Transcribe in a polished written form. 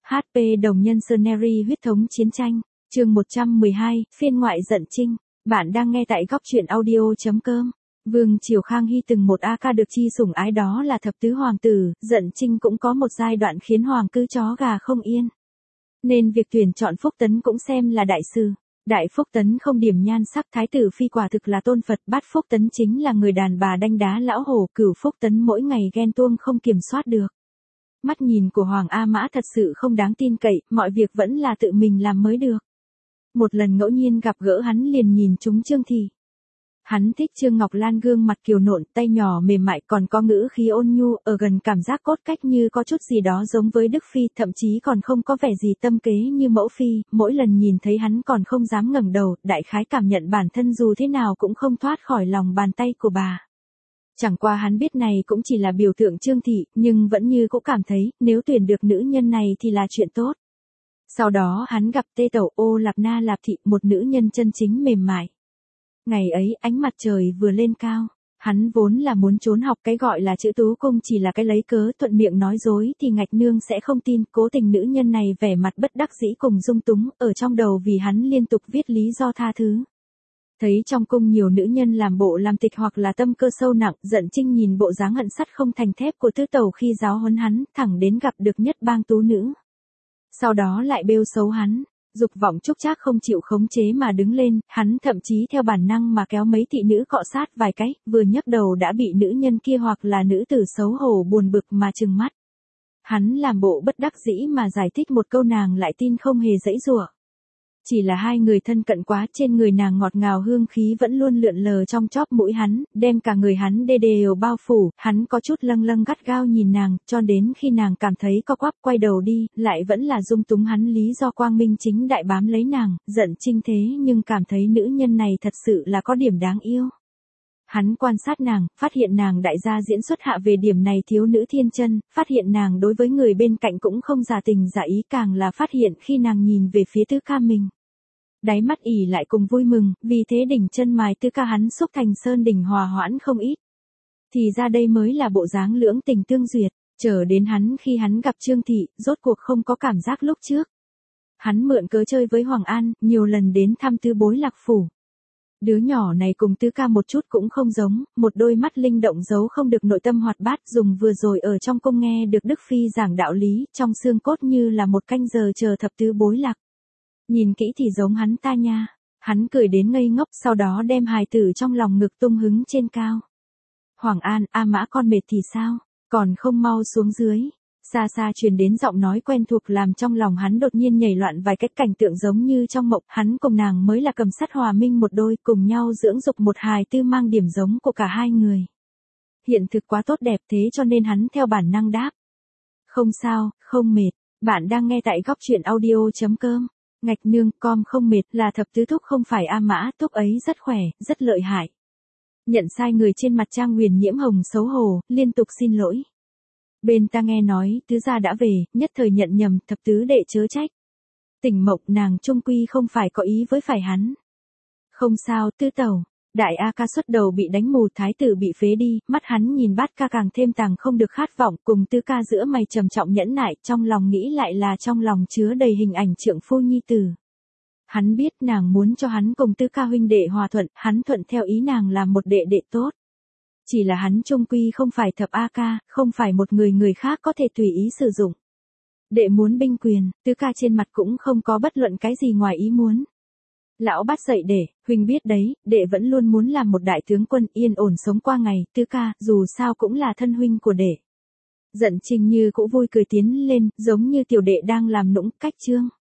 HP đồng nhân Scenery huyết thống chiến tranh, chương 112, phiên ngoại giận chinh. Bạn đang nghe tại góc truyện audio.com. Vương Triều Khang Hy từng một A ca được chi sủng ái, đó là thập tứ hoàng tử, giận chinh cũng có một giai đoạn khiến hoàng cư chó gà không yên. Nên việc tuyển chọn Phúc Tấn cũng xem là đại sự. Đại Phúc Tấn không điểm nhan sắc, thái tử phi quả thực là tôn Phật, bát Phúc Tấn chính là người đàn bà đanh đá lão hổ, cửu Phúc Tấn mỗi ngày ghen tuông không kiểm soát được. Mắt nhìn của Hoàng A Mã thật sự không đáng tin cậy, mọi việc vẫn là tự mình làm mới được. Một lần ngẫu nhiên gặp gỡ hắn liền nhìn trúng Trương Thị. Hắn thích Trương Ngọc Lan, gương mặt kiều nộn, tay nhỏ mềm mại, còn có ngữ khí ôn nhu, ở gần cảm giác cốt cách như có chút gì đó giống với Đức Phi, thậm chí còn không có vẻ gì tâm kế như mẫu phi, mỗi lần nhìn thấy hắn còn không dám ngẩng đầu, đại khái cảm nhận bản thân dù thế nào cũng không thoát khỏi lòng bàn tay của bà. Chẳng qua hắn biết này cũng chỉ là biểu tượng Trương Thị, nhưng vẫn như cũng cảm thấy, nếu tuyển được nữ nhân này thì là chuyện tốt. Sau đó hắn gặp Tê Tẩu Ô Lạp Na Lạp Thị, một nữ nhân chân chính mềm mại. Ngày ấy ánh mặt trời vừa lên cao, hắn vốn là muốn trốn học, cái gọi là chữ tú cung chỉ là cái lấy cớ thuận miệng nói dối thì Ngạch Nương sẽ không tin, cố tình nữ nhân này vẻ mặt bất đắc dĩ cùng dung túng, ở trong đầu vì hắn liên tục viết lý do tha thứ. Thấy trong cung nhiều nữ nhân làm bộ làm tịch hoặc là tâm cơ sâu nặng, giận chinh nhìn bộ dáng hận sắt không thành thép của Tứ Tẩu khi giáo huấn hắn, thẳng đến gặp được Nhất Bang tú nữ. Sau đó lại bêu xấu hắn. Dục vọng trúc trác không chịu khống chế mà đứng lên, hắn thậm chí theo bản năng mà kéo mấy thị nữ cọ sát vài cái, vừa nhấc đầu đã bị nữ nhân kia hoặc là nữ tử xấu hổ buồn bực mà trừng mắt. Hắn làm bộ bất đắc dĩ mà giải thích một câu, nàng lại tin không hề giãy giụa. Chỉ là hai người thân cận quá, trên người nàng ngọt ngào hương khí vẫn luôn lượn lờ trong chóp mũi hắn, đem cả người hắn đều bao phủ, hắn có chút lâng lâng gắt gao nhìn nàng, cho đến khi nàng cảm thấy co quắp quay đầu đi, lại vẫn là dung túng hắn lý do quang minh chính đại bám lấy nàng, giận chinh thế nhưng cảm thấy nữ nhân này thật sự là có điểm đáng yêu. Hắn quan sát nàng, phát hiện nàng đại gia diễn xuất hạ về điểm này thiếu nữ thiên chân, phát hiện nàng đối với người bên cạnh cũng không giả tình giả ý, càng là phát hiện khi nàng nhìn về phía Tứ Ca mình. Đáy mắt ỉ lại cùng vui mừng, vì thế đỉnh chân mài Tứ Ca hắn xúc thành sơn đỉnh hòa hoãn không ít. Thì ra đây mới là bộ dáng lưỡng tình tương duyệt, chờ đến hắn khi hắn gặp Trương Thị, rốt cuộc không có cảm giác lúc trước. Hắn mượn cớ chơi với Hoàng An, nhiều lần đến thăm Tứ Bối Lạc Phủ. Đứa nhỏ này cùng Tứ Ca một chút cũng không giống, một đôi mắt linh động giấu không được nội tâm hoạt bát, dùng vừa rồi ở trong cung nghe được Đức Phi giảng đạo lý, trong xương cốt như là một canh giờ chờ thập tứ bối lạc. Nhìn kỹ thì giống hắn ta nha. Hắn cười đến ngây ngốc, sau đó đem hài tử trong lòng ngực tung hứng trên cao. Hoàng An, A Mã con mệt thì sao? Còn không mau xuống dưới. Xa xa truyền đến giọng nói quen thuộc làm trong lòng hắn đột nhiên nhảy loạn vài cách, cảnh tượng giống như trong mộng, hắn cùng nàng mới là cầm sắt hòa minh một đôi, cùng nhau dưỡng dục một hài tử mang điểm giống của cả hai người. Hiện thực quá tốt đẹp thế cho nên hắn theo bản năng đáp. Không sao, không mệt. Bạn đang nghe tại góc truyện audio.com. Ngạch Nương, com không mệt, là thập tứ thúc không phải A Mã, thúc ấy rất khỏe, rất lợi hại. Nhận sai người trên mặt Trang Huyền nhiễm hồng xấu hổ, liên tục xin lỗi. Bên ta nghe nói, tứ gia đã về, nhất thời nhận nhầm, thập tứ đệ chớ trách. Tỉnh mộng, nàng trung quy không phải có ý với phải hắn. Không sao, Tứ Tẩu. Đại A ca xuất đầu bị đánh mù, thái tử bị phế đi, mắt hắn nhìn Bát ca càng thêm tàng không được khát vọng, cùng Tứ Ca giữa mày trầm trọng nhẫn nại, trong lòng nghĩ lại là trong lòng chứa đầy hình ảnh trượng phu nhi tử. Hắn biết nàng muốn cho hắn cùng Tứ Ca huynh đệ hòa thuận, hắn thuận theo ý nàng làm một đệ đệ tốt. Chỉ là hắn trung quy không phải thập A ca, không phải một người khác có thể tùy ý sử dụng. Đệ muốn binh quyền, Tứ Ca trên mặt cũng không có bất luận cái gì ngoài ý muốn. Lão Bát dậy đệ, huynh biết đấy, đệ vẫn luôn muốn làm một đại tướng quân yên ổn sống qua ngày, Tứ Ca, dù sao cũng là thân huynh của đệ. Giận chinh như cũng vui cười tiến lên, giống như tiểu đệ đang làm nũng, cách trương.